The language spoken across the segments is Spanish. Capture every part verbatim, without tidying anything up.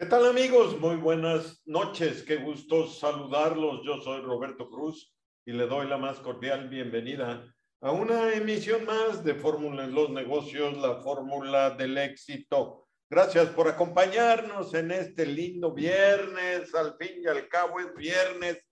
¿Qué tal, amigos? Muy buenas noches, qué gusto saludarlos. Yo soy Roberto Cruz y le doy la más cordial bienvenida a una emisión más de Fórmula en los Negocios, la fórmula del éxito. Gracias por acompañarnos en este lindo viernes, al fin y al cabo es viernes,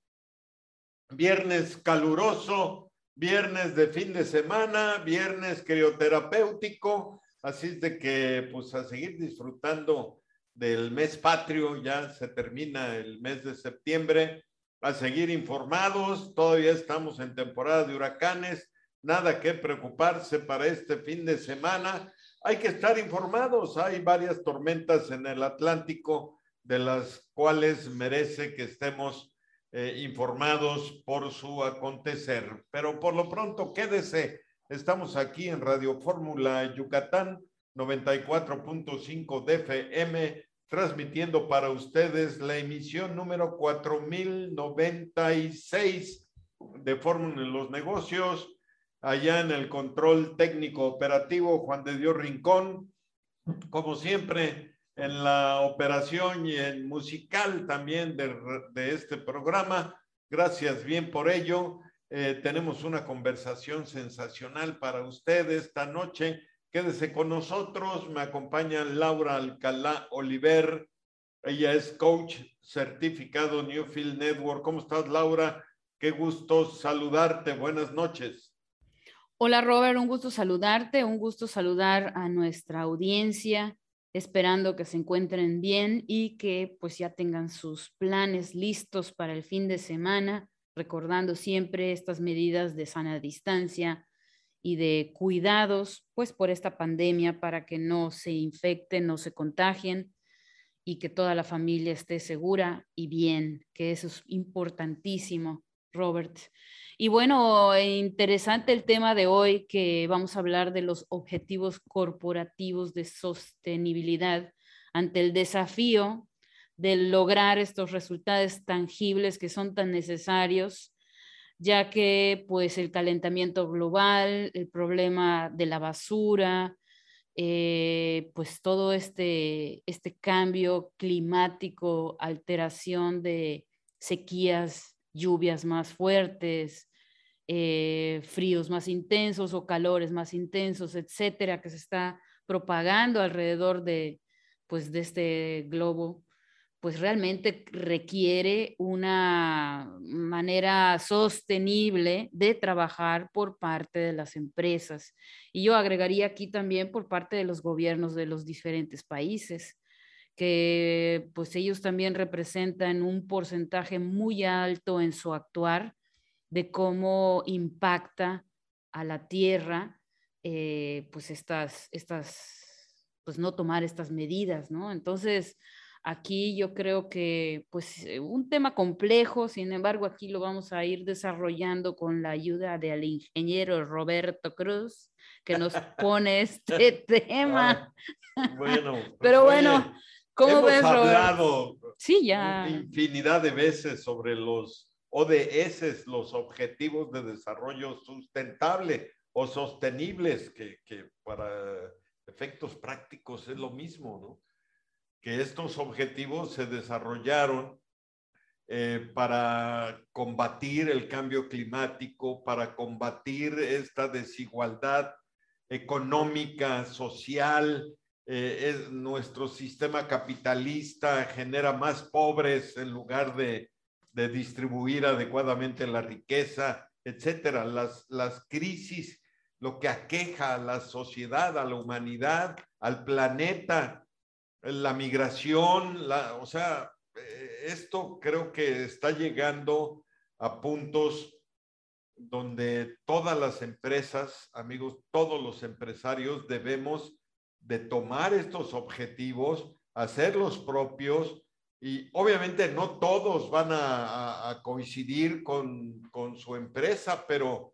viernes caluroso, viernes de fin de semana, viernes crioterapéutico, así es de que pues a seguir disfrutando del mes patrio. Ya se termina el mes de septiembre, a seguir informados. Todavía estamos en temporada de huracanes, nada que preocuparse para este fin de semana. Hay que estar informados, hay varias tormentas en el Atlántico de las cuales merece que estemos eh, informados por su acontecer, pero por lo pronto quédese. Estamos aquí en Radio Fórmula Yucatán noventa y cuatro punto cinco de F M, transmitiendo para ustedes la emisión número cuatro mil noventa y seis de Fórmula en los Negocios. Allá en el control técnico operativo, Juan de Dios Rincón, como siempre en la operación y en musical también de, de este programa. Gracias bien por ello. Eh, tenemos una conversación sensacional para ustedes esta noche. Quédese con nosotros. Me acompaña Laura Alcalá Oliver. Ella es coach certificado Newfield Network. ¿Cómo estás, Laura? Qué gusto saludarte. Buenas noches. Hola, Robert. Un gusto saludarte. Un gusto saludar a nuestra audiencia, esperando que se encuentren bien y que pues ya tengan sus planes listos para el fin de semana, recordando siempre estas medidas de sana distancia y de cuidados pues por esta pandemia, para que no se infecten, no se contagien y que toda la familia esté segura y bien, que eso es importantísimo, Robert. Y bueno, interesante el tema de hoy, que vamos a hablar de los objetivos corporativos de sostenibilidad ante el desafío de lograr estos resultados tangibles que son tan necesarios, ya que pues el calentamiento global, el problema de la basura, eh, pues todo este, este cambio climático, alteración de sequías, lluvias más fuertes, eh, fríos más intensos o calores más intensos, etcétera, que se está propagando alrededor de, pues, de este globo, pues realmente requiere una manera sostenible de trabajar por parte de las empresas. Y yo agregaría aquí también por parte de los gobiernos de los diferentes países, que pues ellos también representan un porcentaje muy alto en su actuar de cómo impacta a la tierra, eh, pues estas, estas, pues no tomar estas medidas, ¿no? Entonces, aquí yo creo que pues un tema complejo. Sin embargo, aquí lo vamos a ir desarrollando con la ayuda del ingeniero Roberto Cruz, que nos pone este tema. Ah, bueno, pues Pero bueno, oye, ¿cómo hemos ves, Robert? hablado Sí, ya. infinidad de veces sobre los O D S, los Objetivos de Desarrollo Sustentable o Sostenibles, que, que para efectos prácticos es lo mismo, ¿no? Que estos objetivos se desarrollaron eh, para combatir el cambio climático, para combatir esta desigualdad económica, social. Eh, es, nuestro sistema capitalista genera más pobres en lugar de, de distribuir adecuadamente la riqueza, etcétera. Las, las crisis, lo que aqueja a la sociedad, a la humanidad, al planeta, la migración, la, o sea, esto creo que está llegando a puntos donde todas las empresas, amigos, todos los empresarios debemos de tomar estos objetivos, hacerlos propios, y obviamente no todos van a, a, a coincidir con, con su empresa, pero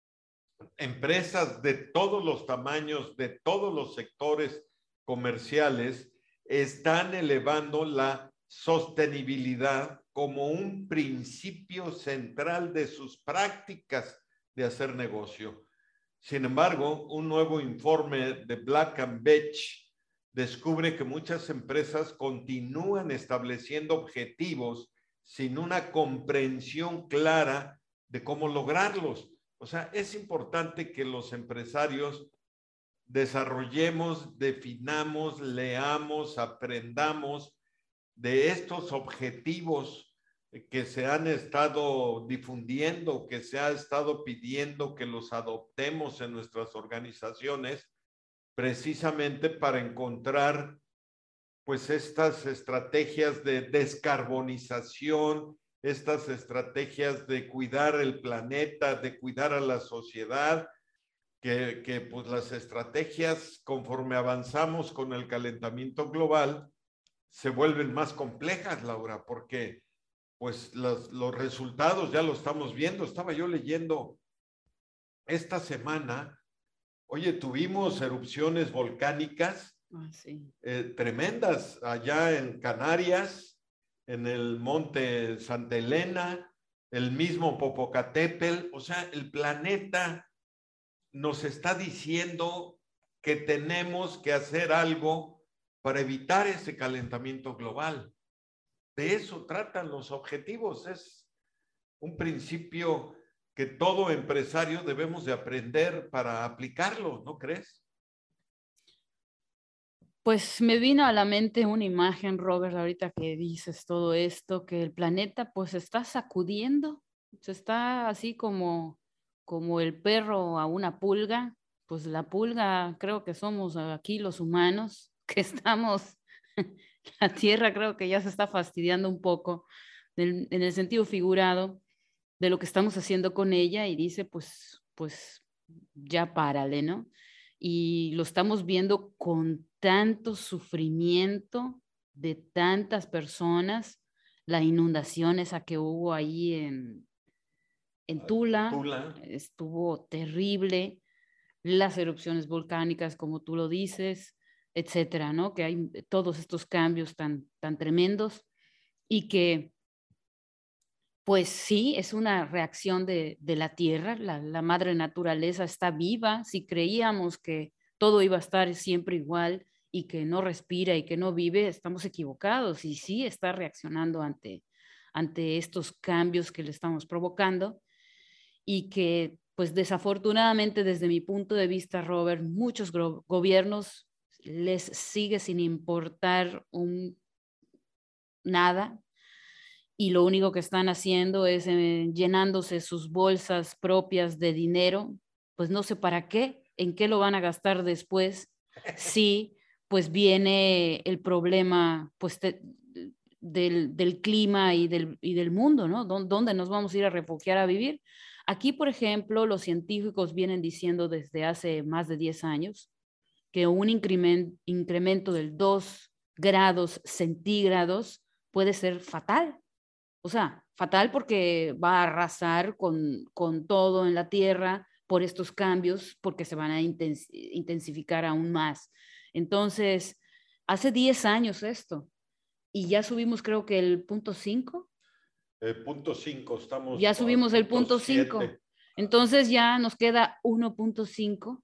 empresas de todos los tamaños, de todos los sectores comerciales, están elevando la sostenibilidad como un principio central de sus prácticas de hacer negocio. Sin embargo, un nuevo informe de Black and Veatch descubre que muchas empresas continúan estableciendo objetivos sin una comprensión clara de cómo lograrlos. O sea, es importante que los empresarios desarrollemos, definamos, leamos, aprendamos de estos objetivos que se han estado difundiendo, que se ha estado pidiendo que los adoptemos en nuestras organizaciones, precisamente para encontrar pues estas estrategias de descarbonización, estas estrategias de cuidar el planeta, de cuidar a la sociedad, que, que pues las estrategias conforme avanzamos con el calentamiento global se vuelven más complejas, Laura, porque pues los, los resultados ya lo estamos viendo. Estaba yo leyendo esta semana, oye, tuvimos erupciones volcánicas Ah, sí. eh, tremendas allá en Canarias, en el monte Santa Elena, el mismo Popocatépetl. O sea, el planeta nos está diciendo que tenemos que hacer algo para evitar ese calentamiento global. De eso tratan los objetivos. Es un principio que todo empresario debemos de aprender para aplicarlo, ¿no crees? Pues me vino a la mente una imagen, Robert, ahorita que dices todo esto, que el planeta pues se está sacudiendo, se está así como, como el perro a una pulga. Pues la pulga creo que somos aquí los humanos, que estamos, la Tierra creo que ya se está fastidiando un poco en, en el sentido figurado de lo que estamos haciendo con ella y dice pues, pues ya párale, ¿no? Y lo estamos viendo con tanto sufrimiento de tantas personas, la inundación esa que hubo ahí en, en Tula, Tula. estuvo terrible, las erupciones volcánicas, como tú lo dices, etcétera, ¿no? Que hay todos estos cambios tan, tan tremendos y que pues sí, es una reacción de, de la tierra, la, la madre naturaleza está viva. Si creíamos que todo iba a estar siempre igual y que no respira y que no vive, estamos equivocados y sí está reaccionando ante, ante estos cambios que le estamos provocando y que pues desafortunadamente desde mi punto de vista, Robert, muchos go- gobiernos les sigue sin importar un, nada y lo único que están haciendo es eh, llenándose sus bolsas propias de dinero, pues no sé para qué, en qué lo van a gastar después, si pues viene el problema pues te, del, del, clima y del, y del mundo, ¿no? ¿Dónde nos vamos a ir a refugiar a vivir? Aquí, por ejemplo, los científicos vienen diciendo desde hace más de diez años que un incremento, incremento del dos grados centígrados puede ser fatal. O sea, fatal porque va a arrasar con, con todo en la tierra por estos cambios, porque se van a intensificar aún más. Entonces, hace diez años esto, y ya subimos creo que el punto cinco. Eh, punto cinco, estamos Ya subimos el punto cinco. siete. Entonces ya nos queda uno punto cinco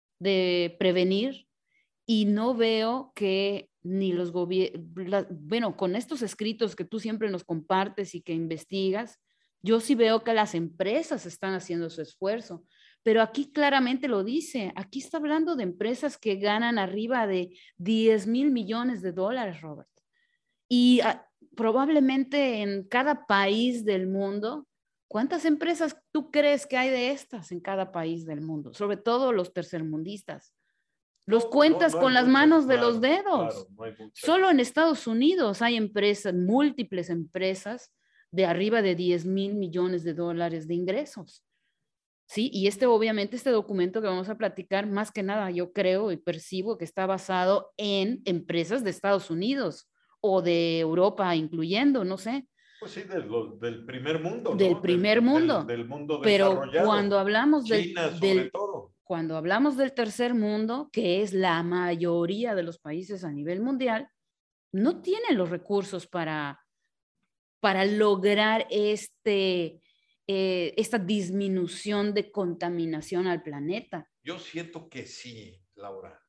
de prevenir y no veo que ni los gobiernos, bueno, con estos escritos que tú siempre nos compartes y que investigas, yo sí veo que las empresas están haciendo su esfuerzo, pero aquí claramente lo dice, aquí está hablando de empresas que ganan arriba de diez mil millones de dólares, Robert. Y uh, probablemente en cada país del mundo, ¿cuántas empresas tú crees que hay de estas en cada país del mundo? Sobre todo los tercermundistas. Los No, cuentas no, no con las muchas, manos de claro, los dedos. Claro, no hay Solo en Estados Unidos hay empresas, múltiples empresas de arriba de diez mil millones de dólares de ingresos. Sí, y este obviamente este documento que vamos a platicar, más que nada yo creo y percibo que está basado en empresas de Estados Unidos o de Europa, incluyendo, no sé. Pues sí, de lo, del primer mundo, del ¿no? primer Del, mundo. del, del mundo Pero desarrollado. cuando hablamos del, China, sobre del, todo. cuando hablamos del tercer mundo, que es la mayoría de los países a nivel mundial, no tienen los recursos para, para lograr este, eh, esta disminución de contaminación al planeta. Yo siento que sí, Laura.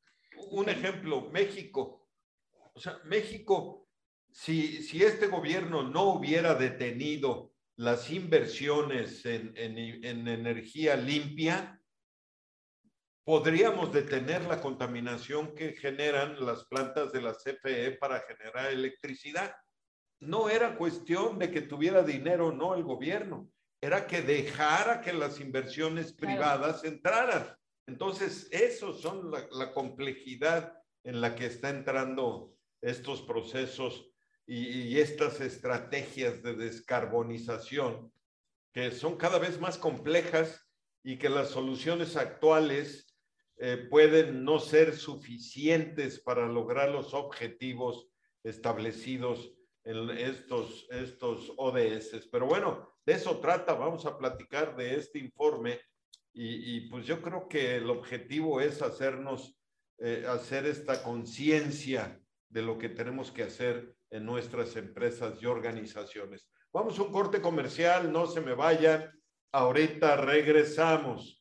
un okay. ejemplo, México. O sea, México, si, si este gobierno no hubiera detenido las inversiones en, en, en energía limpia, podríamos detener la contaminación que generan las plantas de la C F E para generar electricidad. No era cuestión de que tuviera dinero o no el gobierno, era que dejara que las inversiones privadas claro. entraran. Entonces, esos son la, la complejidad en la que está entrando estos procesos y, y estas estrategias de descarbonización, que son cada vez más complejas y que las soluciones actuales eh, pueden no ser suficientes para lograr los objetivos establecidos en estos, estos O D S. Pero bueno, de eso trata, vamos a platicar de este informe y, y pues yo creo que el objetivo es hacernos, eh, hacer esta conciencia de lo que tenemos que hacer en nuestras empresas y organizaciones. Vamos a un corte comercial, no se me vayan, ahorita regresamos.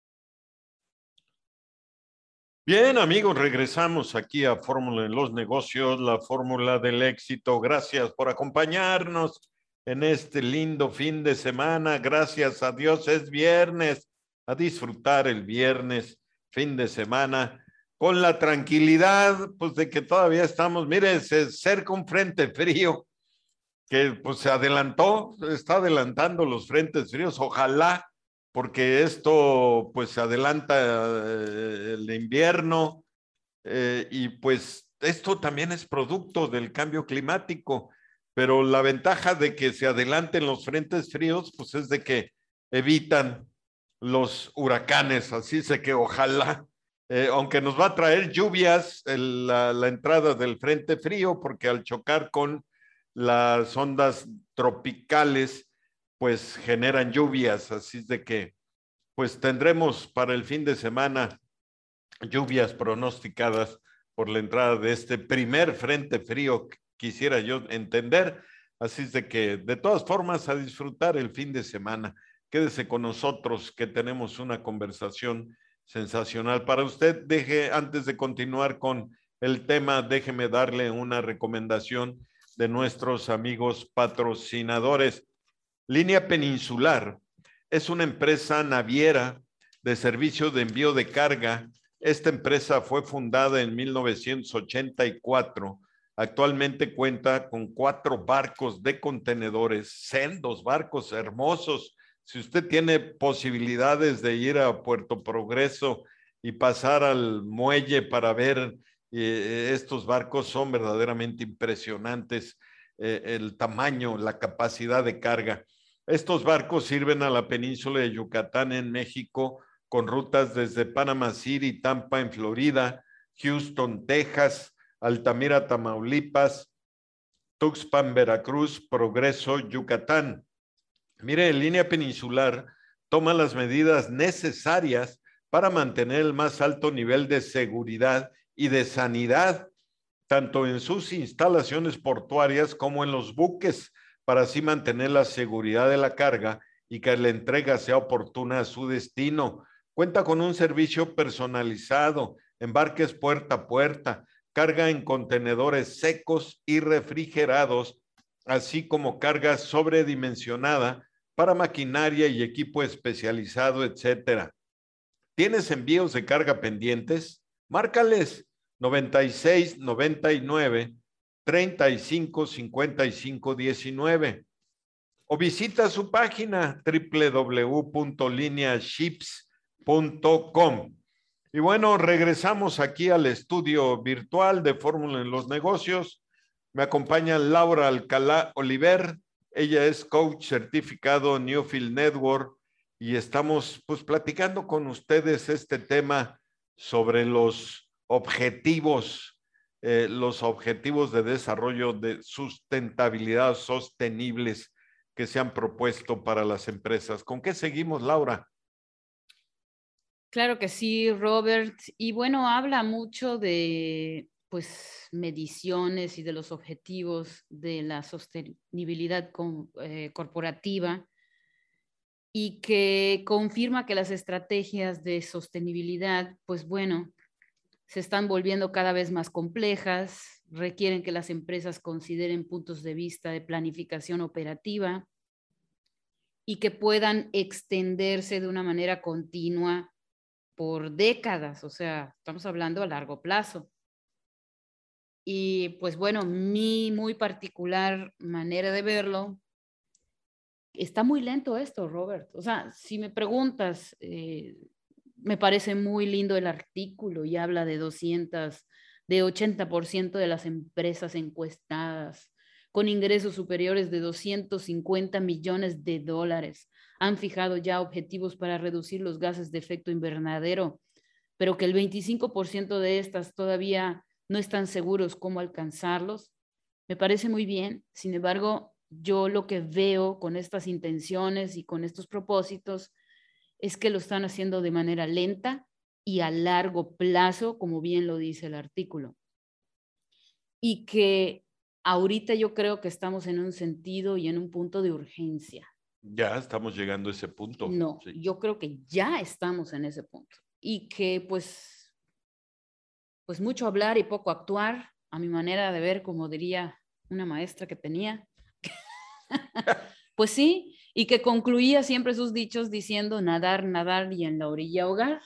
Bien, amigos, regresamos aquí a Fórmula en los Negocios, la fórmula del éxito. Gracias por acompañarnos en este lindo fin de semana. Gracias a Dios es viernes. A disfrutar el viernes, fin de semana, con la tranquilidad, pues, de que todavía estamos, mire, se acerca un frente frío que, pues, se adelantó, está adelantando los frentes fríos. Ojalá, porque esto pues se adelanta eh, el invierno eh, y pues esto también es producto del cambio climático, pero la ventaja de que se adelanten los frentes fríos pues es de que evitan los huracanes, así es que ojalá, eh, aunque nos va a traer lluvias el, la, la entrada del frente frío, porque al chocar con las ondas tropicales pues generan lluvias, así es de que pues tendremos para el fin de semana lluvias pronosticadas por la entrada de este primer frente frío, quisiera yo entender, así es de que de todas formas a disfrutar el fin de semana. Quédese con nosotros que tenemos una conversación sensacional para usted. Deje, antes de continuar con el tema, déjeme darle una recomendación de nuestros amigos patrocinadores. Línea Peninsular es una empresa naviera de servicio de envío de carga. Esta empresa fue fundada en mil novecientos ochenta y cuatro. Actualmente cuenta con cuatro barcos de contenedores, sendos barcos hermosos. Si usted tiene posibilidades de ir a Puerto Progreso y pasar al muelle para ver eh, estos barcos, son verdaderamente impresionantes, eh, el tamaño, la capacidad de carga. Estos barcos sirven a la península de Yucatán en México con rutas desde Panama City, Tampa en Florida, Houston, Texas, Altamira, Tamaulipas, Tuxpan, Veracruz, Progreso, Yucatán. Mire, Línea Peninsular toma las medidas necesarias para mantener el más alto nivel de seguridad y de sanidad, tanto en sus instalaciones portuarias como en los buques, para así mantener la seguridad de la carga y que la entrega sea oportuna a su destino. Cuenta con un servicio personalizado, embarques puerta a puerta, carga en contenedores secos y refrigerados, así como carga sobredimensionada para maquinaria y equipo especializado, etcétera. ¿Tienes envíos de carga pendientes? Márcales noventa y seis, noventa y nueve, treinta y cinco, cincuenta y cinco, diecinueve o visita su página doble u doble u doble u punto linea ships punto com. Y bueno, regresamos aquí al estudio virtual de Fórmula en los Negocios. Me acompaña Laura Alcalá Oliver. Ella es coach certificado Newfield Network y estamos pues platicando con ustedes este tema sobre los objetivos, eh, los objetivos de desarrollo de sustentabilidad sostenibles que se han propuesto para las empresas. ¿Con qué seguimos, Laura? Claro que sí, Robert. Y bueno, habla mucho de pues mediciones y de los objetivos de la sostenibilidad con, eh, corporativa, y que confirma que las estrategias de sostenibilidad, pues bueno, se están volviendo cada vez más complejas, requieren que las empresas consideren puntos de vista de planificación operativa y que puedan extenderse de una manera continua por décadas, o sea, estamos hablando a largo plazo. Y pues bueno, mi muy particular manera de verlo, está muy lento esto, Robert. O sea, si me preguntas, eh, me parece muy lindo el artículo y habla de doscientos, de ochenta por ciento de las empresas encuestadas con ingresos superiores de doscientos cincuenta millones de dólares han fijado ya objetivos para reducir los gases de efecto invernadero, pero que el veinticinco por ciento de estas todavía no están seguros cómo alcanzarlos. Me parece muy bien. Sin embargo, yo lo que veo con estas intenciones y con estos propósitos es que lo están haciendo de manera lenta y a largo plazo, como bien lo dice el artículo. Y que ahorita yo creo que estamos en un sentido y en un punto de urgencia. Ya estamos llegando a ese punto. No, sí. Yo creo que ya estamos en ese punto. Y que pues, pues mucho hablar y poco actuar, a mi manera de ver, como diría una maestra que tenía. Pues sí, y que concluía siempre sus dichos diciendo nadar, nadar y en la orilla ahogar.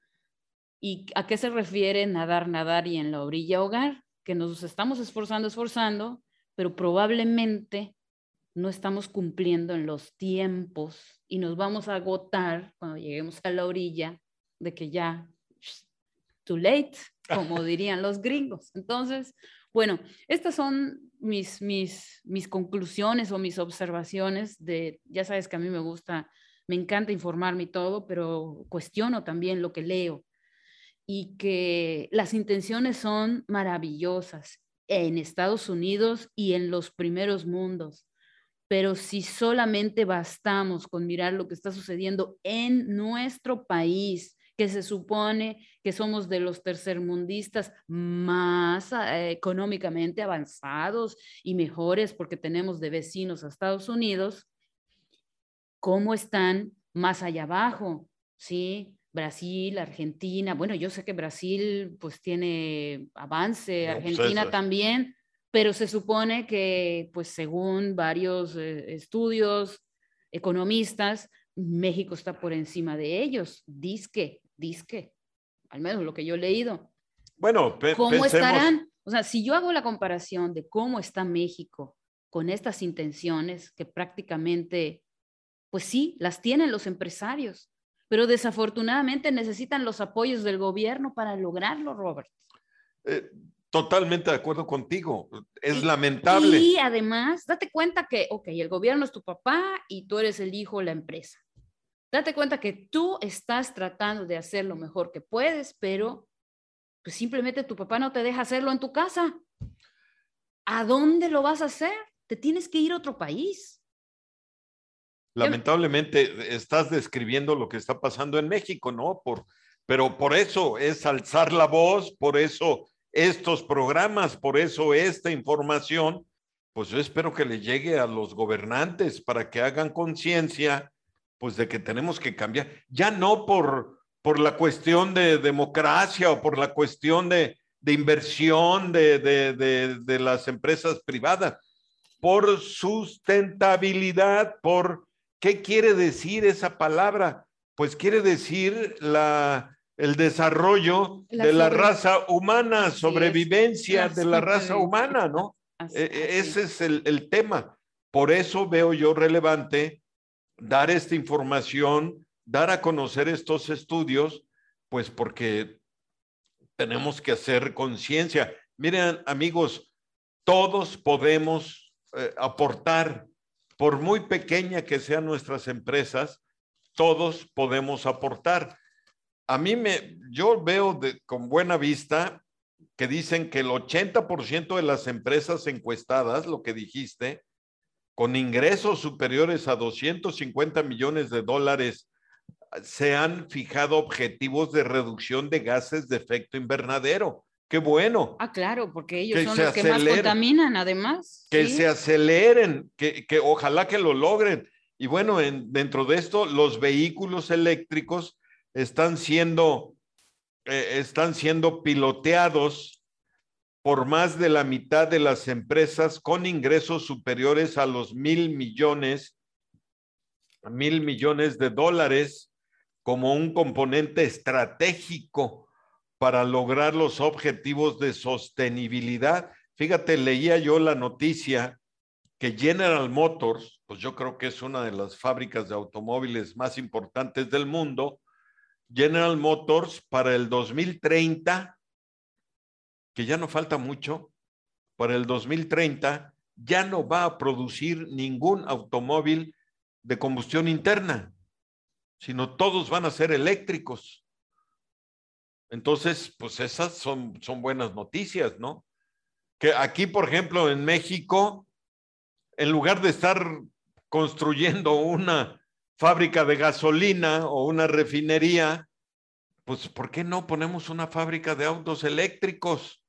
¿Y a qué se refiere nadar, nadar y en la orilla ahogar? Que nos estamos esforzando, esforzando, pero probablemente no estamos cumpliendo en los tiempos y nos vamos a agotar cuando lleguemos a la orilla de que ya, too late, como dirían los gringos. Entonces, bueno, estas son mis, mis, mis conclusiones o mis observaciones de, ya sabes que a mí me gusta, me encanta informarme y todo, pero cuestiono también lo que leo y que las intenciones son maravillosas en Estados Unidos y en los primeros mundos. Pero si solamente bastamos con mirar lo que está sucediendo en nuestro país, que se supone que somos de los tercermundistas más eh, económicamente avanzados y mejores porque tenemos de vecinos a Estados Unidos, ¿cómo están más allá abajo? ¿Sí? Brasil, Argentina, bueno, yo sé que Brasil pues tiene avance, No, Argentina pues también, pero se supone que pues según varios eh, estudios economistas, México está por encima de ellos, disque, disque, al menos lo que yo he leído. Bueno, pe ¿Cómo pensemos... estarán? O sea, si yo hago la comparación de cómo está México con estas intenciones que prácticamente, pues sí, las tienen los empresarios, pero desafortunadamente necesitan los apoyos del gobierno para lograrlo, Robert. Eh, totalmente de acuerdo contigo. Es y, lamentable. Y además, date cuenta que, ok, el gobierno es tu papá y tú eres el hijo de la empresa. Date cuenta que tú estás tratando de hacer lo mejor que puedes, pero pues simplemente tu papá no te deja hacerlo en tu casa. ¿A dónde lo vas a hacer? Te tienes que ir a otro país. Lamentablemente estás describiendo lo que está pasando en México, ¿no? Por, pero por eso es alzar la voz, por eso estos programas, por eso esta información, pues yo espero que le llegue a los gobernantes para que hagan conciencia, pues de que tenemos que cambiar, ya no por, por la cuestión de democracia o por la cuestión de, de inversión de, de, de, de las empresas privadas, por sustentabilidad, por... ¿Qué quiere decir esa palabra? Pues quiere decir la, el desarrollo la de la raza humana, sobrevivencia de la raza humana, ¿no? Así, así. Ese es el, el tema. Por eso veo yo relevante dar esta información, dar a conocer estos estudios, pues porque tenemos que hacer conciencia. Miren, amigos, todos podemos eh, aportar. Por muy pequeña que sean nuestras empresas, todos podemos aportar. A mí me, yo veo de, con buena vista que dicen que el ochenta por ciento de las empresas encuestadas, lo que dijiste, con ingresos superiores a doscientos cincuenta millones de dólares, se han fijado objetivos de reducción de gases de efecto invernadero. ¡Qué bueno! Ah, claro, porque ellos que son los aceleren, que más contaminan, además. Que ¿sí? se aceleren, que, que ojalá que lo logren. Y bueno, en, dentro de esto, los vehículos eléctricos están siendo eh, están siendo piloteados por más de la mitad de las empresas con ingresos superiores a los mil millones, mil millones de dólares como un componente estratégico para lograr los objetivos de sostenibilidad. Fíjate, leía yo la noticia que General Motors, pues yo creo que es una de las fábricas de automóviles más importantes del mundo. General Motors para el dos mil treinta, que ya no falta mucho, para el dos mil treinta ya no va a producir ningún automóvil de combustión interna, sino todos van a ser eléctricos. Entonces, pues esas son, son buenas noticias, ¿no? Que aquí, por ejemplo, en México, en lugar de estar construyendo una fábrica de gasolina o una refinería, pues ¿por qué no ponemos una fábrica de autos eléctricos?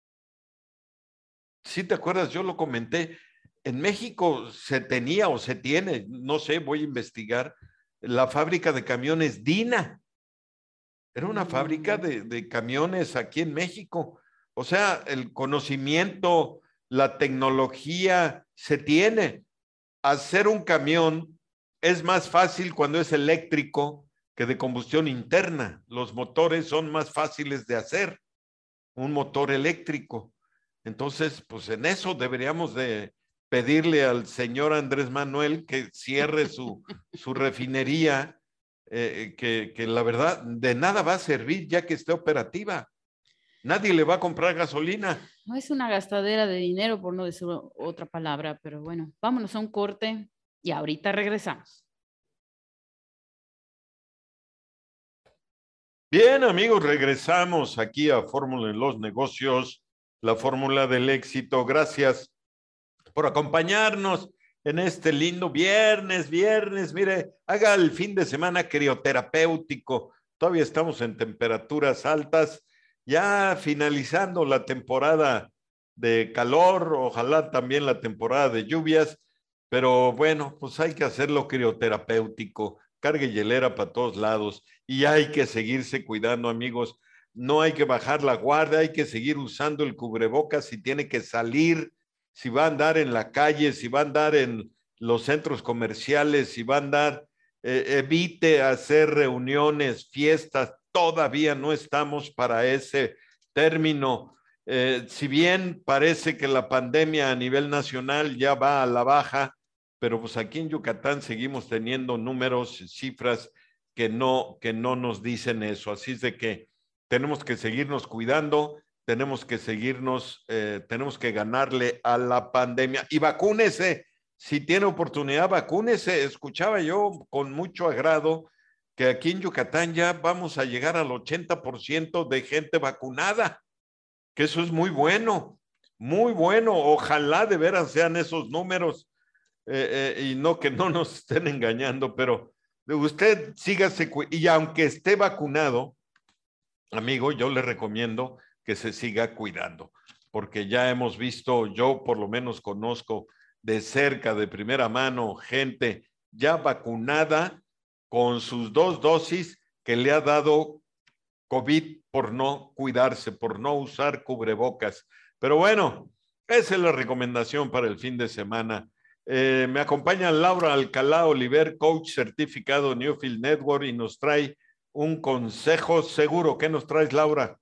Sí, te acuerdas, yo lo comenté. En México se tenía o se tiene, no sé, voy a investigar, la fábrica de camiones Dina. Era una fábrica de, de camiones aquí en México. O sea, el conocimiento, la tecnología se tiene. Hacer un camión es más fácil cuando es eléctrico que de combustión interna. Los motores son más fáciles de hacer, un motor eléctrico. Entonces, pues en eso deberíamos de pedirle al señor Andrés Manuel que cierre su, su refinería, eh, que, que la verdad de nada va a servir ya que esté operativa. Nadie le va a comprar gasolina. No es una gastadera de dinero, por no decir otra palabra, pero bueno, vámonos a un corte y ahorita regresamos. Bien, amigos, regresamos aquí a Fórmula en los Negocios, la fórmula del éxito. Gracias por acompañarnos en este lindo viernes, viernes. Mire, haga el fin de semana crioterapéutico. Todavía estamos en temperaturas altas, ya finalizando la temporada de calor, ojalá también la temporada de lluvias, pero bueno, pues hay que hacerlo crioterapéutico, cargue hielera para todos lados y hay que seguirse cuidando, amigos. No hay que bajar la guardia, hay que seguir usando el cubrebocas si tiene que salir, si va a andar en la calle, si va a andar en los centros comerciales, si va a andar, eh, evite hacer reuniones, fiestas, todavía no estamos para ese término. Eh, si bien parece que la pandemia a nivel nacional ya va a la baja, pero pues aquí en Yucatán seguimos teniendo números, cifras que no, que no nos dicen eso. Así es de que tenemos que seguirnos cuidando, tenemos que seguirnos, eh, tenemos que ganarle a la pandemia y vacúnese. Si tiene oportunidad, vacúnese. Escuchaba yo con mucho agrado que aquí en Yucatán ya vamos a llegar al ochenta por ciento de gente vacunada, que eso es muy bueno, muy bueno. Ojalá de veras sean esos números eh, eh, y no que no nos estén engañando, pero usted sígase y aunque esté vacunado, amigo, yo le recomiendo que se siga cuidando, porque ya hemos visto, yo por lo menos conozco de cerca, de primera mano, gente ya vacunada con sus dos dosis que le ha dado COVID por no cuidarse, por no usar cubrebocas. Pero bueno, esa es la recomendación para el fin de semana. Eh, me acompaña Laura Alcalá Oliver, coach certificado Newfield Network, y nos trae un consejo seguro. ¿Qué nos traes, Laura?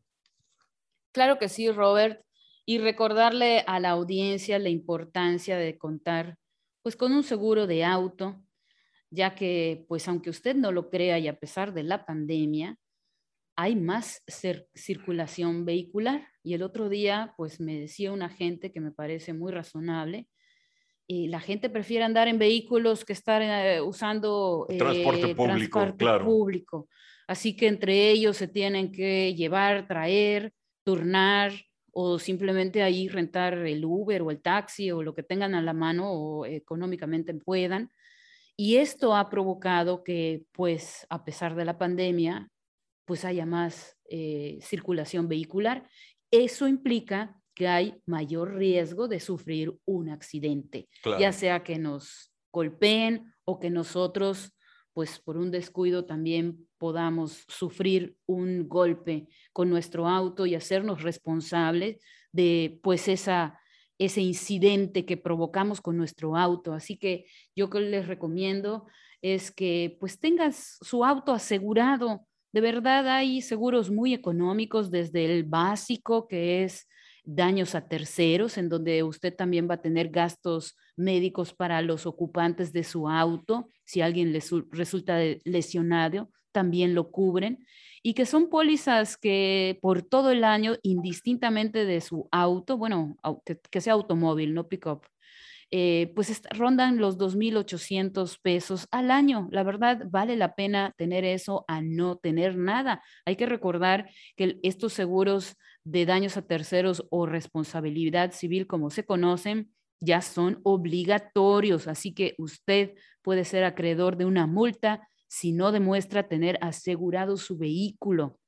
Claro que sí, Robert. Y recordarle a la audiencia la importancia de contar pues con un seguro de auto, ya que pues aunque usted no lo crea y a pesar de la pandemia, hay más circulación vehicular. Y el otro día pues me decía una gente que me parece muy razonable, y la gente prefiere andar en vehículos que estar eh, usando eh, transporte público, transporte claro. público. Así que entre ellos se tienen que llevar, traer, turnar o simplemente ahí rentar el Uber o el taxi o lo que tengan a la mano o económicamente puedan. Y esto ha provocado que, pues, a pesar de la pandemia, pues haya más eh, circulación vehicular. Eso implica que hay mayor riesgo de sufrir un accidente, claro, ya sea que nos golpeen o que nosotros pues por un descuido también podamos sufrir un golpe con nuestro auto y hacernos responsables de pues esa, ese incidente que provocamos con nuestro auto. Así que yo que les recomiendo es que pues tengas su auto asegurado. De verdad hay seguros muy económicos, desde el básico, que es daños a terceros, en donde usted también va a tener gastos médicos para los ocupantes de su auto. Si alguien les resulta lesionado, también lo cubren. Y que son pólizas que por todo el año, indistintamente de su auto, bueno, que, que sea automóvil, no pick-up, eh, pues rondan los dos mil ochocientos pesos al año. La verdad, vale la pena tener eso a no tener nada. Hay que recordar que estos seguros de daños a terceros o responsabilidad civil, como se conocen, ya son obligatorios, así que usted puede ser acreedor de una multa si no demuestra tener asegurado su vehículo.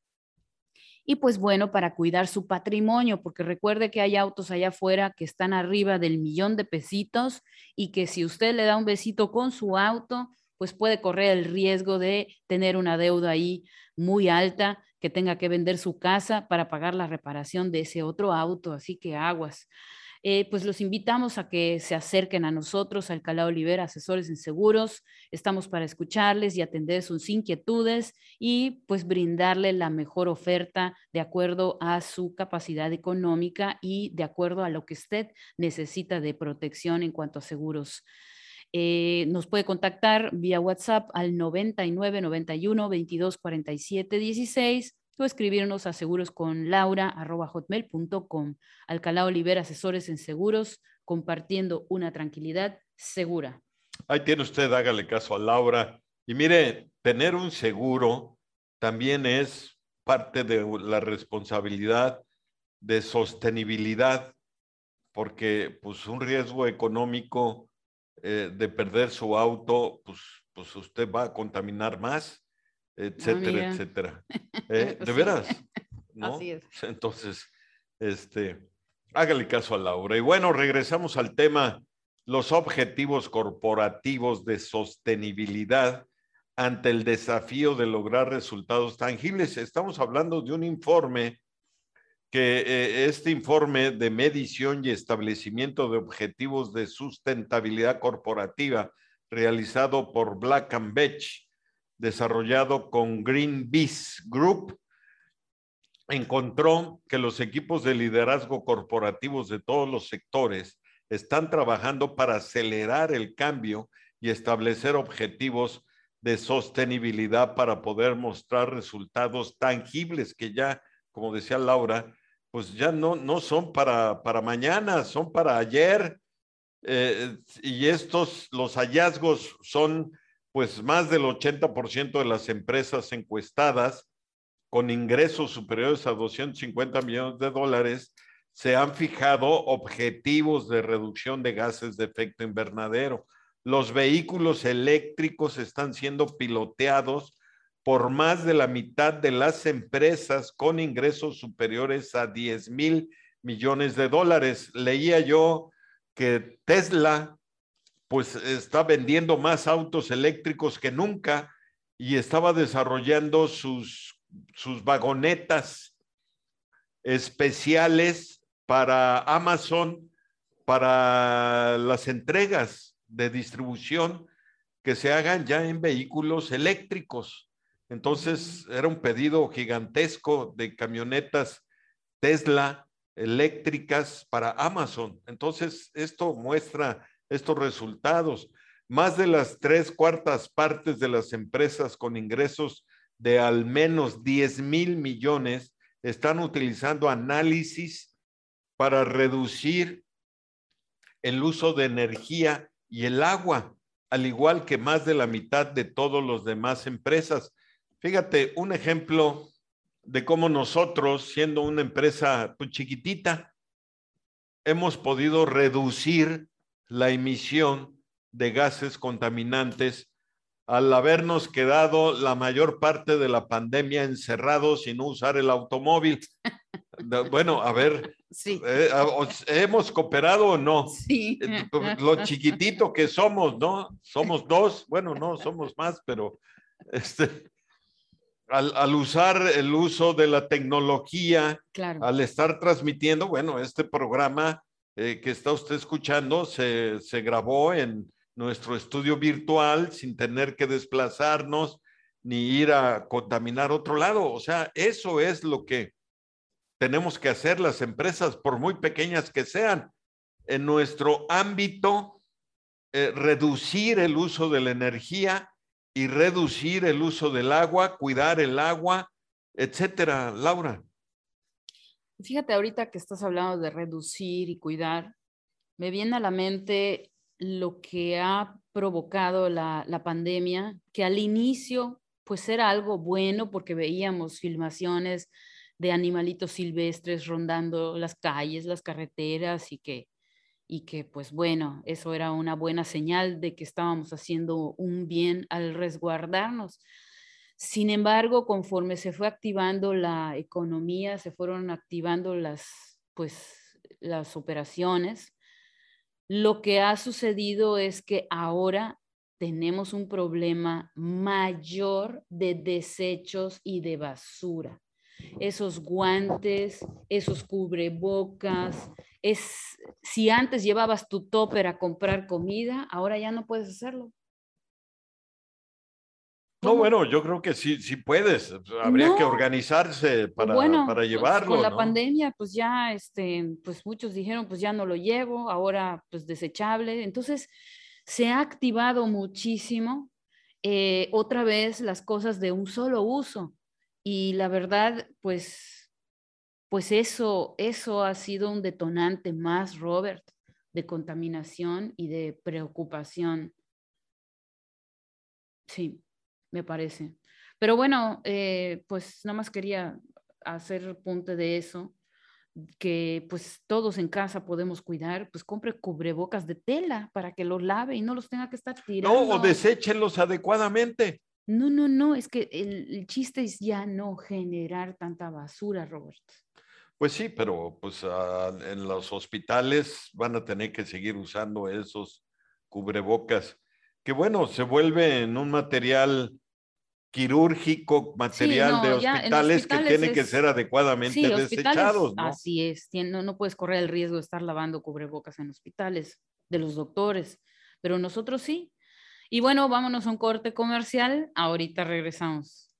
Y pues bueno, para cuidar su patrimonio, porque recuerde que hay autos allá afuera que están arriba del millón de pesitos y que si usted le da un besito con su auto, pues puede correr el riesgo de tener una deuda ahí muy alta, que tenga que vender su casa para pagar la reparación de ese otro auto. Así que aguas. Eh, pues los invitamos a que se acerquen a nosotros, a Alcalá Olivera, asesores en seguros. Estamos para escucharles y atender sus inquietudes y pues brindarle la mejor oferta de acuerdo a su capacidad económica y de acuerdo a lo que usted necesita de protección en cuanto a seguros. Eh, nos puede contactar vía WhatsApp al noventa y nueve, noventa y uno, veintidós, cuarenta y siete, dieciséis o escribirnos a segurosconlaura arroba hotmail punto com. Alcalá Olivera, asesores en seguros, compartiendo una tranquilidad segura. Ahí tiene usted, hágale caso a Laura. Y mire, tener un seguro también es parte de la responsabilidad de sostenibilidad, porque pues un riesgo económico eh, de perder su auto, pues, pues usted va a contaminar más, etcétera, ah, etcétera. ¿Eh? De sí. veras, ¿no? Así es. Entonces, este, hágale caso a Laura. Y bueno, regresamos al tema, los objetivos corporativos de sostenibilidad ante el desafío de lograr resultados tangibles. Estamos hablando de un informe que eh, este informe de medición y establecimiento de objetivos de sustentabilidad corporativa realizado por Black and Veatch, desarrollado con Greenpeace Group, encontró que los equipos de liderazgo corporativos de todos los sectores están trabajando para acelerar el cambio y establecer objetivos de sostenibilidad para poder mostrar resultados tangibles que ya, como decía Laura, pues ya no, no son para, para mañana, son para ayer. Eh, y estos, los hallazgos son pues más del ochenta por ciento de las empresas encuestadas con ingresos superiores a doscientos cincuenta millones de dólares se han fijado objetivos de reducción de gases de efecto invernadero. Los vehículos eléctricos están siendo piloteados por más de la mitad de las empresas con ingresos superiores a diez mil millones de dólares. Leía yo que Tesla pues está vendiendo más autos eléctricos que nunca y estaba desarrollando sus, sus vagonetas especiales para Amazon, para las entregas de distribución que se hagan ya en vehículos eléctricos. Entonces era un pedido gigantesco de camionetas Tesla eléctricas para Amazon. Entonces esto muestra estos resultados. Más de las tres cuartas partes de las empresas con ingresos de al menos diez mil millones están utilizando análisis para reducir el uso de energía y el agua, al igual que más de la mitad de todos los demás empresas. Fíjate, un ejemplo de cómo nosotros, siendo una empresa pues, chiquitita, hemos podido reducir la emisión de gases contaminantes al habernos quedado la mayor parte de la pandemia encerrados y no usar el automóvil. Bueno, a ver, sí. eh, ¿hemos cooperado o no? Sí. Lo chiquitito que somos, ¿no? Somos dos, bueno, no, somos más, pero este, al, al usar el uso de la tecnología, claro. al estar transmitiendo, bueno, este programa eh, que está usted escuchando se, se grabó en nuestro estudio virtual sin tener que desplazarnos ni ir a contaminar otro lado. O sea, eso es lo que tenemos que hacer las empresas, por muy pequeñas que sean. En nuestro ámbito, eh, reducir el uso de la energía y reducir el uso del agua, cuidar el agua, etcétera. Laura. Fíjate, ahorita que estás hablando de reducir y cuidar, me viene a la mente lo que ha provocado la, la pandemia, que al inicio pues era algo bueno porque veíamos filmaciones de animalitos silvestres rondando las calles, las carreteras y que, y que pues bueno, eso era una buena señal de que estábamos haciendo un bien al resguardarnos. Sin embargo, conforme se fue activando la economía, se fueron activando las, pues, las operaciones, lo que ha sucedido es que ahora tenemos un problema mayor de desechos y de basura. Esos guantes, esos cubrebocas, es, si antes llevabas tu topper a comprar comida, ahora ya no puedes hacerlo. No, bueno, yo creo que sí, sí puedes. Habría no, que organizarse para, bueno, para llevarlo, pues con la ¿no? pandemia, pues ya, este, pues muchos dijeron, pues ya no lo llevo, ahora pues desechable. Entonces, se ha activado muchísimo eh, otra vez las cosas de un solo uso. Y la verdad, pues, pues eso, eso ha sido un detonante más, Robert, de contaminación y de preocupación. Sí, me parece. Pero bueno, eh, pues nada más quería hacer punto de eso, que pues todos en casa podemos cuidar, pues compre cubrebocas de tela para que los lave y no los tenga que estar No, o tirando. deséchenlos adecuadamente. No, no, no, es que el, el chiste es ya no generar tanta basura, Robert. Pues sí, pero pues uh, en los hospitales van a tener que seguir usando esos cubrebocas, que bueno, se vuelve en un material quirúrgico, Sí, material de no, ya en hospitales que hospitales tienen que ser es, adecuadamente sí, hospitales, desechados, ¿no? así es, no, no puedes correr el riesgo de estar lavando cubrebocas en hospitales de los doctores, pero nosotros sí. Y bueno, vámonos a un corte comercial, ahorita regresamos.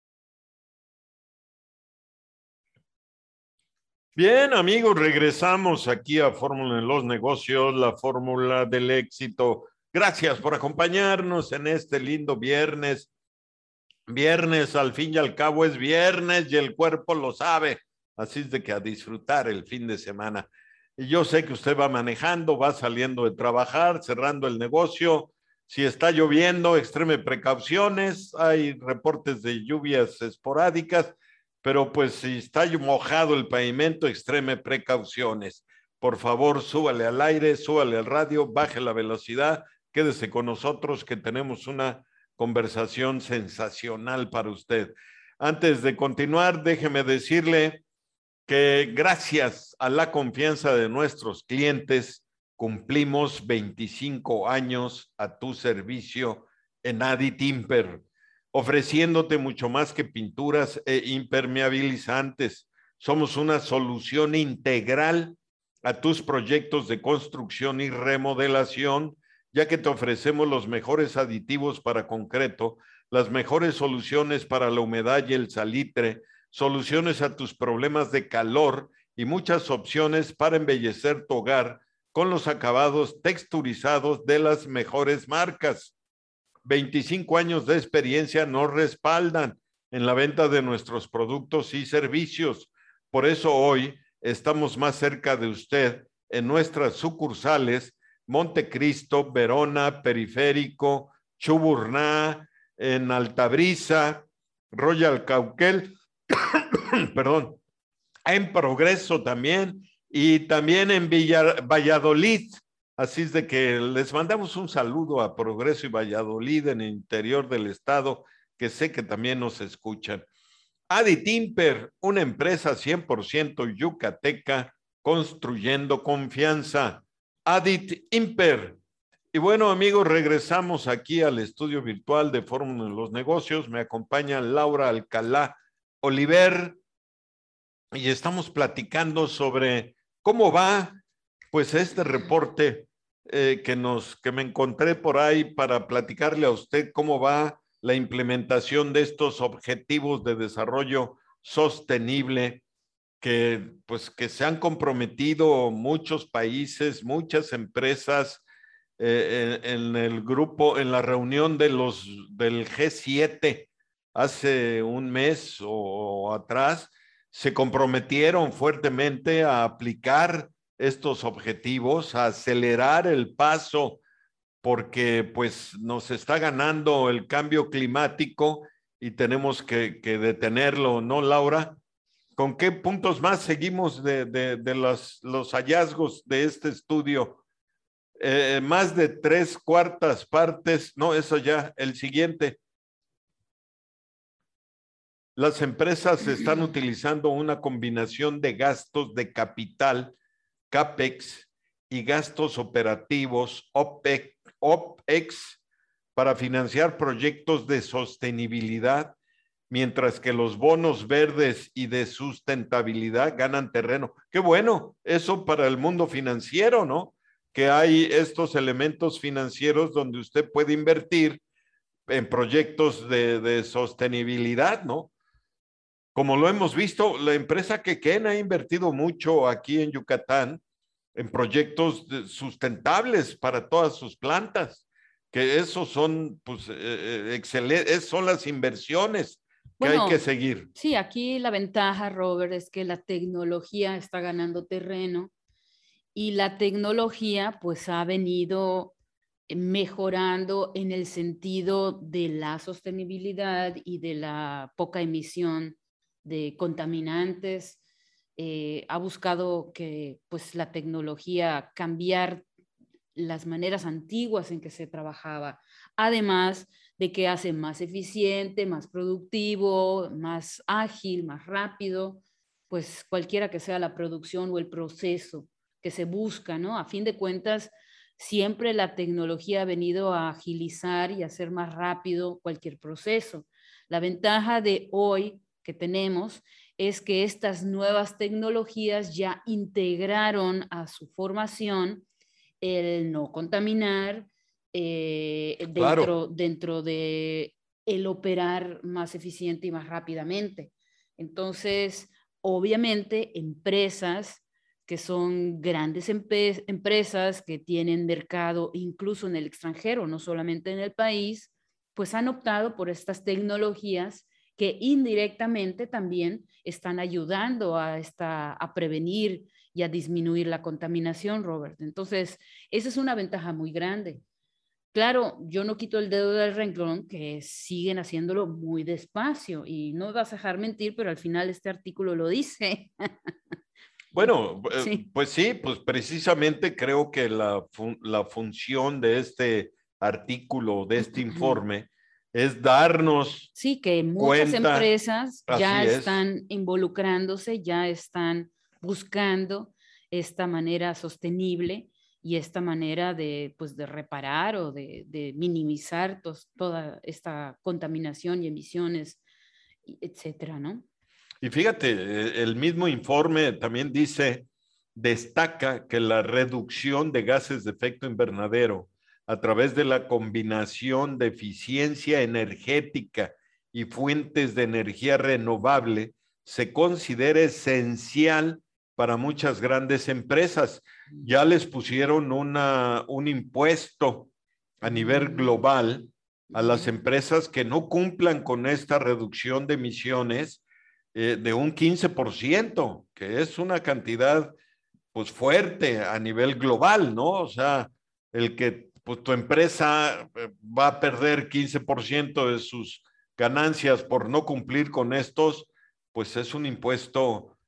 Bien, amigos, regresamos aquí a Fórmula en los Negocios, la fórmula del éxito. Gracias por acompañarnos en este lindo viernes. Viernes, al fin y al cabo, es viernes y el cuerpo lo sabe. Así es de que a disfrutar el fin de semana. Y yo sé que usted va manejando, va saliendo de trabajar, cerrando el negocio. Si está lloviendo, extreme precauciones. Hay reportes de lluvias esporádicas, pero pues si está mojado el pavimento, extreme precauciones. Por favor, súbale al aire, súbale al radio, baje la velocidad, quédese con nosotros que tenemos una conversación sensacional para usted. Antes de continuar, déjeme decirle que gracias a la confianza de nuestros clientes, cumplimos veinticinco años a tu servicio en Adi Timber, ofreciéndote mucho más que pinturas e impermeabilizantes. Somos una solución integral a tus proyectos de construcción y remodelación, ya que te ofrecemos los mejores aditivos para concreto, las mejores soluciones para la humedad y el salitre, soluciones a tus problemas de calor y muchas opciones para embellecer tu hogar con los acabados texturizados de las mejores marcas. veinticinco años de experiencia nos respaldan en la venta de nuestros productos y servicios. Por eso hoy estamos más cerca de usted en nuestras sucursales Montecristo, Verona, Periférico, Chuburná, en Altabrisa, Royal Cauquel, perdón, en Progreso también, y también en Villa, Valladolid, Así es de que les mandamos un saludo a Progreso y Valladolid en el interior del estado, que sé que también nos escuchan. Adit Imper, una empresa cien por ciento yucateca, construyendo confianza. Adit Imper. Y bueno, amigos, regresamos aquí al estudio virtual de Fórmula en los Negocios. Me acompaña Laura Alcalá Oliver y estamos platicando sobre cómo va pues este reporte eh, que, nos, que me encontré por ahí para platicarle a usted cómo va la implementación de estos objetivos de desarrollo sostenible que, pues, que se han comprometido muchos países, muchas empresas eh, en, en el grupo, en la reunión de los, del G siete hace un mes o, o atrás, se comprometieron fuertemente a aplicar estos objetivos, a acelerar el paso porque pues nos está ganando el cambio climático y tenemos que, que detenerlo, ¿no, Laura? ¿Con qué puntos más seguimos de, de, de los, los hallazgos de este estudio? Eh, más de tres cuartas partes, no, eso ya, el siguiente. Las empresas están utilizando una combinación de gastos de capital, CAPEX, y gastos operativos, OPEX, OPEX, para financiar proyectos de sostenibilidad, mientras que los bonos verdes y de sustentabilidad ganan terreno. Qué bueno, eso para el mundo financiero, ¿no? Que hay estos elementos financieros donde usted puede invertir en proyectos de, de sostenibilidad, ¿no? Como lo hemos visto, la empresa Quequén ha invertido mucho aquí en Yucatán en proyectos sustentables para todas sus plantas, que esos son, pues, eh, excelentes, son las inversiones que Bueno, hay que seguir. Sí, aquí la ventaja, Robert, es que la tecnología está ganando terreno y la tecnología pues ha venido mejorando en el sentido de la sostenibilidad y de la poca emisión de contaminantes. Eh, ha buscado que pues la tecnología cambiar las maneras antiguas en que se trabajaba, además de que hace más eficiente, más productivo, más ágil, más rápido, pues cualquiera que sea la producción o el proceso que se busca, ¿no? A fin de cuentas, siempre la tecnología ha venido a agilizar y hacer más rápido cualquier proceso. La ventaja de hoy que tenemos es que estas nuevas tecnologías ya integraron a su formación el no contaminar eh, dentro, Claro. dentro de el operar más eficiente y más rápidamente. Entonces, obviamente, empresas que son grandes empe empresas que tienen mercado incluso en el extranjero, no solamente en el país, pues han optado por estas tecnologías que indirectamente también están ayudando a, esta, a prevenir y a disminuir la contaminación, Robert. Entonces, esa es una ventaja muy grande. Claro, yo no quito el dedo del renglón, que siguen haciéndolo muy despacio y no me vas a dejar mentir, pero al final este artículo lo dice. Bueno, Sí. pues sí, pues precisamente creo que la, fun la función de este artículo, de este informe, es darnos Sí, que muchas cuenta, empresas ya así es. están involucrándose, ya están buscando esta manera sostenible y esta manera de, pues, de reparar o de, de minimizar tos, toda esta contaminación y emisiones, etcétera, ¿no? Y fíjate, el mismo informe también dice, destaca que la reducción de gases de efecto invernadero a través de la combinación de eficiencia energética y fuentes de energía renovable se considera esencial para muchas grandes empresas. Ya les pusieron una, un impuesto a nivel global a las empresas que no cumplan con esta reducción de emisiones eh, de un quince por ciento, que es una cantidad pues fuerte a nivel global, ¿no? O sea, el que pues, tu empresa va a perder quince por ciento de sus ganancias por no cumplir con estos, pues es un impuesto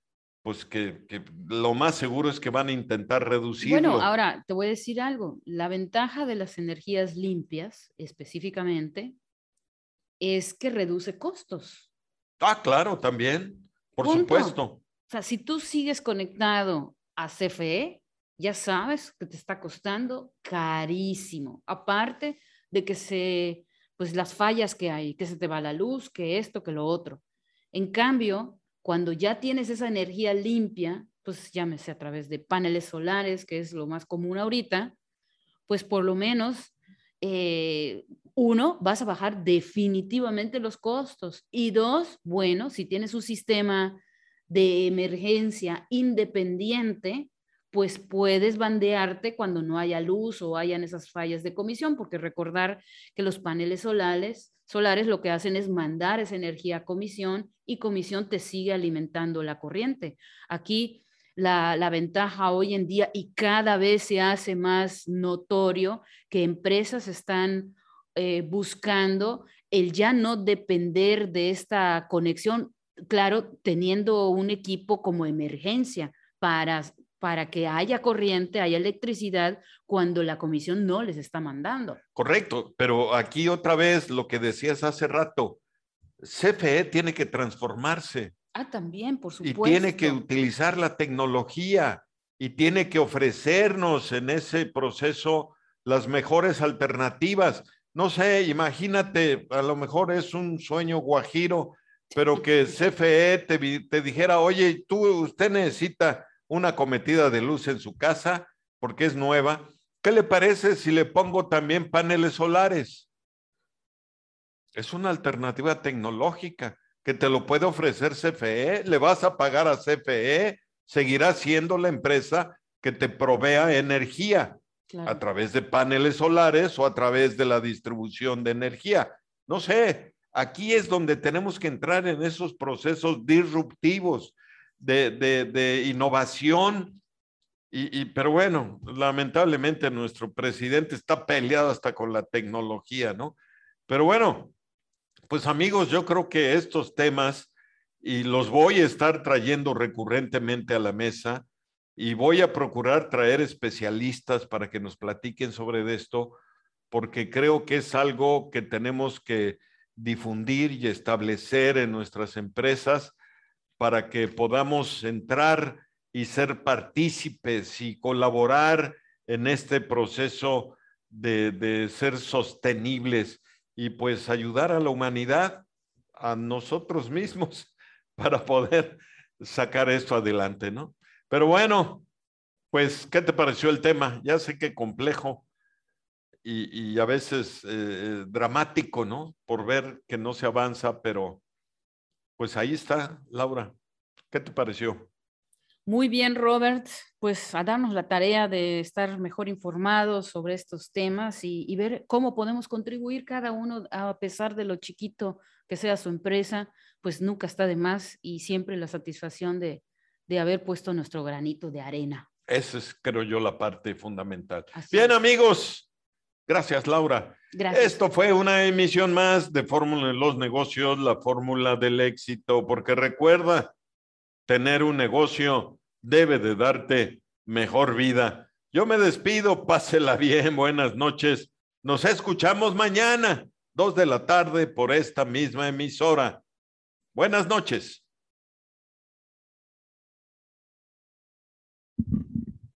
pues que, que lo más seguro es que van a intentar reducirlo. Bueno, ahora te voy a decir algo. La ventaja de las energías limpias, específicamente, es que reduce costos. Ah, claro, también, por Punto. supuesto. O sea, si tú sigues conectado a C F E, ya sabes que te está costando carísimo. Aparte de que se, pues las fallas que hay, que se te va la luz, que esto, que lo otro. En cambio, cuando ya tienes esa energía limpia, pues llámese a través de paneles solares, que es lo más común ahorita, pues por lo menos, eh, uno, vas a bajar definitivamente los costos. Y dos, bueno, si tienes un sistema de emergencia independiente, pues puedes bandearte cuando no haya luz o hayan esas fallas de comisión, porque recordar que los paneles solares, solares lo que hacen es mandar esa energía a comisión y comisión te sigue alimentando la corriente. Aquí la, la ventaja hoy en día, y cada vez se hace más notorio, que empresas están eh, buscando el ya no depender de esta conexión, claro, teniendo un equipo como emergencia para, para que haya corriente, haya electricidad cuando la comisión no les está mandando. Correcto, pero aquí otra vez lo que decías hace rato, C F E tiene que transformarse. Ah, también, por supuesto. Y tiene que utilizar la tecnología y tiene que ofrecernos en ese proceso las mejores alternativas. No sé, imagínate, a lo mejor es un sueño guajiro, pero que C F E te, te dijera, oye, tú, usted necesita una cometida de luz en su casa porque es nueva. ¿Qué le parece si le pongo también paneles solares? Es una alternativa tecnológica que te lo puede ofrecer C F E, le vas a pagar a C F E, seguirá siendo la empresa que te provea energía, claro, a través de paneles solares o a través de la distribución de energía. No sé, aquí es donde tenemos que entrar en esos procesos disruptivos de, de, de innovación. Y, y, pero bueno, lamentablemente nuestro presidente está peleado hasta con la tecnología, ¿no? Pero bueno, pues amigos, yo creo que estos temas, y los voy a estar trayendo recurrentemente a la mesa, y voy a procurar traer especialistas para que nos platiquen sobre esto, porque creo que es algo que tenemos que difundir y establecer en nuestras empresas para que podamos entrar y ser partícipes y colaborar en este proceso de, de ser sostenibles y pues ayudar a la humanidad, a nosotros mismos, para poder sacar esto adelante, ¿no? Pero bueno, pues, ¿qué te pareció el tema? Ya sé que complejo y, y a veces eh, dramático, ¿no? Por ver que no se avanza, pero pues ahí está, Laura. ¿Qué te pareció? Muy bien, Robert, pues a darnos la tarea de estar mejor informados sobre estos temas y, y ver cómo podemos contribuir cada uno, a pesar de lo chiquito que sea su empresa, pues nunca está de más y siempre la satisfacción de, de haber puesto nuestro granito de arena. Esa es, creo yo, la parte fundamental. Así Bien, es. Amigos, gracias, Laura. Gracias. Esto fue una emisión más de Fórmula de los Negocios, la fórmula del éxito, porque recuerda, tener un negocio debe de darte mejor vida. Yo me despido, pásela bien, buenas noches. Nos escuchamos mañana, dos de la tarde, por esta misma emisora. Buenas noches.